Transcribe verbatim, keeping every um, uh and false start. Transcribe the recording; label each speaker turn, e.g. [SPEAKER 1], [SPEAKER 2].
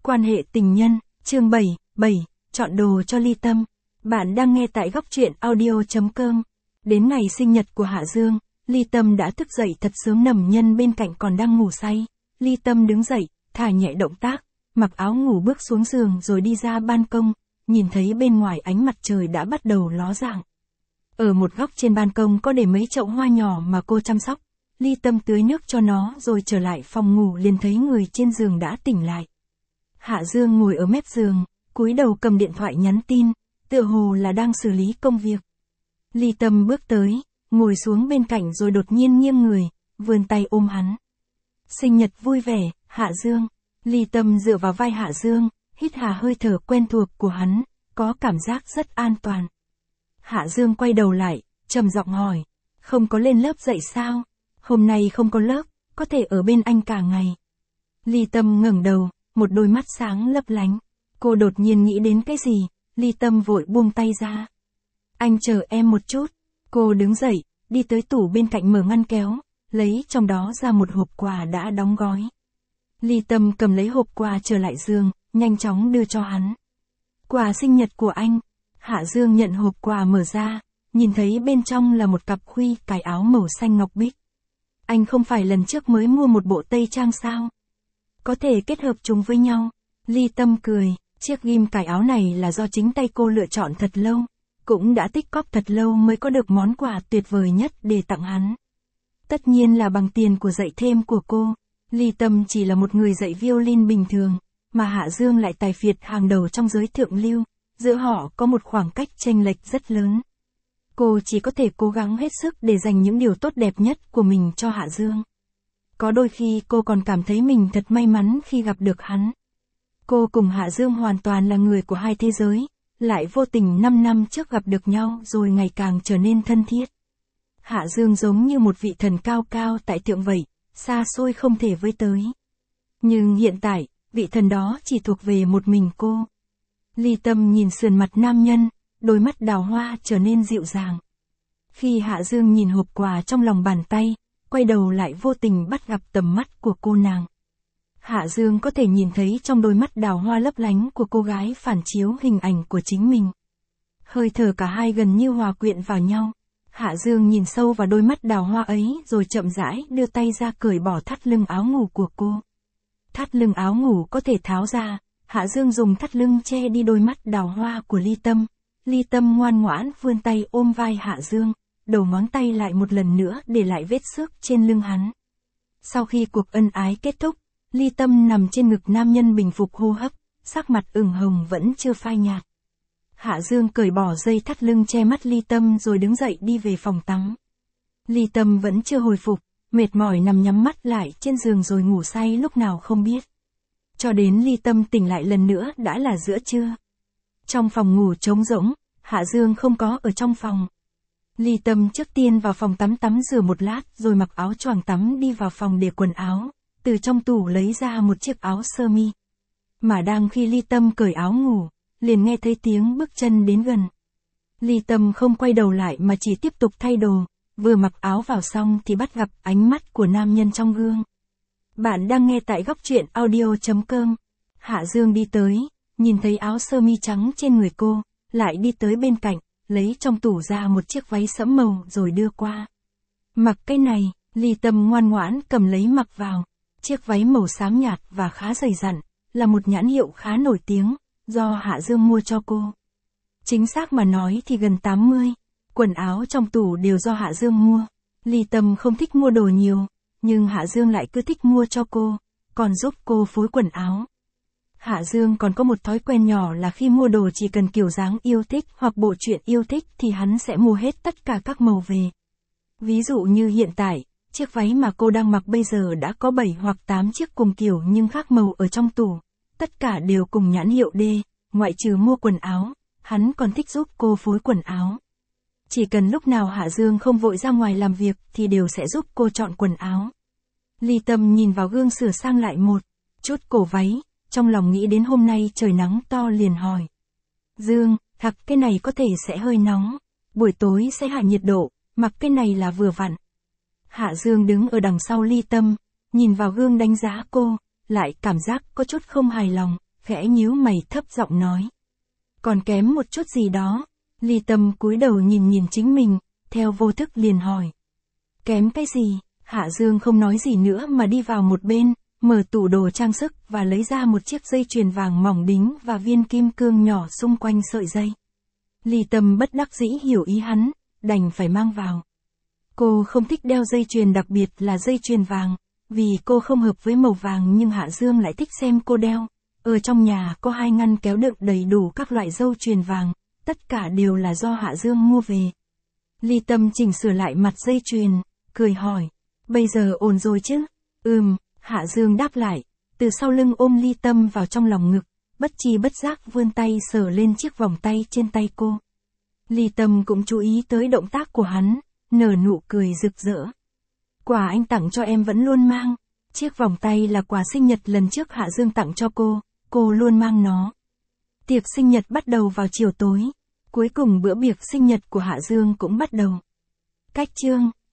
[SPEAKER 1] Quan hệ tình nhân, chương bảy, bảy, chọn đồ cho Ly Tâm. Bạn đang nghe tại góc truyện audio chấm com. Đến ngày sinh nhật của Hạ Dương, Ly Tâm đã thức dậy thật sớm, Nầm Nhân bên cạnh còn đang ngủ say. Ly Tâm đứng dậy, thả nhẹ động tác, mặc áo ngủ bước xuống giường rồi đi ra ban công, nhìn thấy bên ngoài ánh mặt trời đã bắt đầu ló dạng. Ở một góc trên ban công có để mấy chậu hoa nhỏ mà cô chăm sóc. Ly Tâm tưới nước cho nó rồi trở lại phòng ngủ, liền thấy người trên giường đã tỉnh lại. Hạ Dương ngồi ở mép giường, cúi đầu cầm điện thoại nhắn tin, tựa hồ là đang xử lý công việc. Ly Tâm bước tới, ngồi xuống bên cạnh rồi đột nhiên nghiêng người, vươn tay ôm hắn. Sinh nhật vui vẻ, Hạ Dương. Ly Tâm dựa vào vai Hạ Dương, hít hà hơi thở quen thuộc của hắn, có cảm giác rất an toàn. Hạ Dương quay đầu lại, trầm giọng hỏi, không có lên lớp dạy sao? Hôm nay không có lớp, có thể ở bên anh cả ngày. Ly Tâm ngẩng đầu, một đôi mắt sáng lấp lánh. Cô đột nhiên nghĩ đến cái gì, Ly Tâm vội buông tay ra. Anh chờ em một chút. Cô đứng dậy, đi tới tủ bên cạnh mở ngăn kéo, lấy trong đó ra một hộp quà đã đóng gói. Ly Tâm cầm lấy hộp quà trở lại giường, nhanh chóng đưa cho hắn. Quà sinh nhật của anh. Hạ Dương nhận hộp quà mở ra, nhìn thấy bên trong là một cặp khuy cài áo màu xanh ngọc bích. Anh không phải lần trước mới mua một bộ tây trang sao? Có thể kết hợp chúng với nhau. Ly Tâm cười, chiếc ghim cài áo này là do chính tay cô lựa chọn thật lâu, cũng đã tích cóp thật lâu mới có được món quà tuyệt vời nhất để tặng hắn. Tất nhiên là bằng tiền của dạy thêm của cô. Ly Tâm chỉ là một người dạy violin bình thường, mà Hạ Dương lại tài phiệt hàng đầu trong giới thượng lưu, giữa họ có một khoảng cách chênh lệch rất lớn. Cô chỉ có thể cố gắng hết sức để dành những điều tốt đẹp nhất của mình cho Hạ Dương. Có đôi khi cô còn cảm thấy mình thật may mắn khi gặp được hắn. Cô cùng Hạ Dương hoàn toàn là người của hai thế giới, lại vô tình năm năm trước gặp được nhau rồi ngày càng trở nên thân thiết. Hạ Dương giống như một vị thần cao cao tại thượng vậy, xa xôi không thể với tới. Nhưng hiện tại, vị thần đó chỉ thuộc về một mình cô. Ly Tâm nhìn sườn mặt nam nhân, đôi mắt đào hoa trở nên dịu dàng. Khi Hạ Dương nhìn hộp quà trong lòng bàn tay, quay đầu lại vô tình bắt gặp tầm mắt của cô nàng. Hạ Dương có thể nhìn thấy trong đôi mắt đào hoa lấp lánh của cô gái phản chiếu hình ảnh của chính mình. Hơi thở cả hai gần như hòa quyện vào nhau. Hạ Dương nhìn sâu vào đôi mắt đào hoa ấy rồi chậm rãi đưa tay ra cởi bỏ thắt lưng áo ngủ của cô. Thắt lưng áo ngủ có thể tháo ra, Hạ Dương dùng thắt lưng che đi đôi mắt đào hoa của Ly Tâm. Ly Tâm ngoan ngoãn vươn tay ôm vai Hạ Dương, đầu ngón tay lại một lần nữa để lại vết xước trên lưng hắn. Sau khi cuộc ân ái kết thúc, Ly Tâm nằm trên ngực nam nhân bình phục hô hấp, sắc mặt ửng hồng vẫn chưa phai nhạt. Hạ Dương cởi bỏ dây thắt lưng che mắt Ly Tâm rồi đứng dậy đi về phòng tắm. Ly Tâm vẫn chưa hồi phục, mệt mỏi nằm nhắm mắt lại trên giường rồi ngủ say lúc nào không biết. Cho đến Ly Tâm tỉnh lại lần nữa đã là giữa trưa. Trong phòng ngủ trống rỗng, Hạ Dương không có ở trong phòng. Ly Tâm trước tiên vào phòng tắm tắm rửa một lát rồi mặc áo choàng tắm đi vào phòng để quần áo, từ trong tủ lấy ra một chiếc áo sơ mi. Mà đang khi Ly Tâm cởi áo ngủ, liền nghe thấy tiếng bước chân đến gần. Ly Tâm không quay đầu lại mà chỉ tiếp tục thay đồ, vừa mặc áo vào xong thì bắt gặp ánh mắt của nam nhân trong gương. Bạn đang nghe tại góc truyện audio chấm com. Hạ Dương đi tới, nhìn thấy áo sơ mi trắng trên người cô, lại đi tới bên cạnh, lấy trong tủ ra một chiếc váy sẫm màu rồi đưa qua. Mặc cái này, Ly Tâm ngoan ngoãn cầm lấy mặc vào. Chiếc váy màu xám nhạt và khá dày dặn, là một nhãn hiệu khá nổi tiếng, do Hạ Dương mua cho cô. Chính xác mà nói thì gần tám mươi, quần áo trong tủ đều do Hạ Dương mua. Ly Tâm không thích mua đồ nhiều, nhưng Hạ Dương lại cứ thích mua cho cô, còn giúp cô phối quần áo. Hạ Dương còn có một thói quen nhỏ là khi mua đồ chỉ cần kiểu dáng yêu thích hoặc bộ truyện yêu thích thì hắn sẽ mua hết tất cả các màu về. Ví dụ như hiện tại, chiếc váy mà cô đang mặc bây giờ đã có bảy hoặc tám chiếc cùng kiểu nhưng khác màu ở trong tủ. Tất cả đều cùng nhãn hiệu D, ngoại trừ mua quần áo, hắn còn thích giúp cô phối quần áo. Chỉ cần lúc nào Hạ Dương không vội ra ngoài làm việc thì đều sẽ giúp cô chọn quần áo. Ly Tâm nhìn vào gương sửa sang lại một chút cổ váy, trong lòng nghĩ đến hôm nay trời nắng to liền hỏi. Dương, thật cái này có thể sẽ hơi nóng, buổi tối sẽ hạ nhiệt độ, mặc cái này là vừa vặn. Hạ Dương đứng ở đằng sau Ly Tâm, nhìn vào gương đánh giá cô, lại cảm giác có chút không hài lòng, khẽ nhíu mày thấp giọng nói. Còn kém một chút gì đó. Ly Tâm cúi đầu nhìn nhìn chính mình, theo vô thức liền hỏi. Kém cái gì? Hạ Dương không nói gì nữa mà đi vào một bên, mở tủ đồ trang sức và lấy ra một chiếc dây chuyền vàng mỏng đính và viên kim cương nhỏ xung quanh sợi dây. Ly Tâm bất đắc dĩ hiểu ý hắn, đành phải mang vào. Cô không thích đeo dây chuyền, đặc biệt là dây chuyền vàng, vì cô không hợp với màu vàng, nhưng Hạ Dương lại thích xem cô đeo. Ở trong nhà có hai ngăn kéo đựng đầy đủ các loại dây chuyền vàng, tất cả đều là do Hạ Dương mua về. Ly Tâm chỉnh sửa lại mặt dây chuyền, cười hỏi, bây giờ ổn rồi chứ? Ừm, Hạ Dương đáp lại, từ sau lưng ôm Ly Tâm vào trong lòng ngực, bất chi bất giác vươn tay sờ lên chiếc vòng tay trên tay cô. Ly Tâm cũng chú ý tới động tác của hắn, nở nụ cười rực rỡ. Quà anh tặng cho em vẫn luôn mang. Chiếc vòng tay là quà sinh nhật lần trước Hạ Dương tặng cho cô, cô luôn mang nó. Tiệc sinh nhật bắt đầu vào chiều tối. Cuối cùng bữa tiệc sinh nhật của Hạ Dương cũng bắt đầu. Cách chương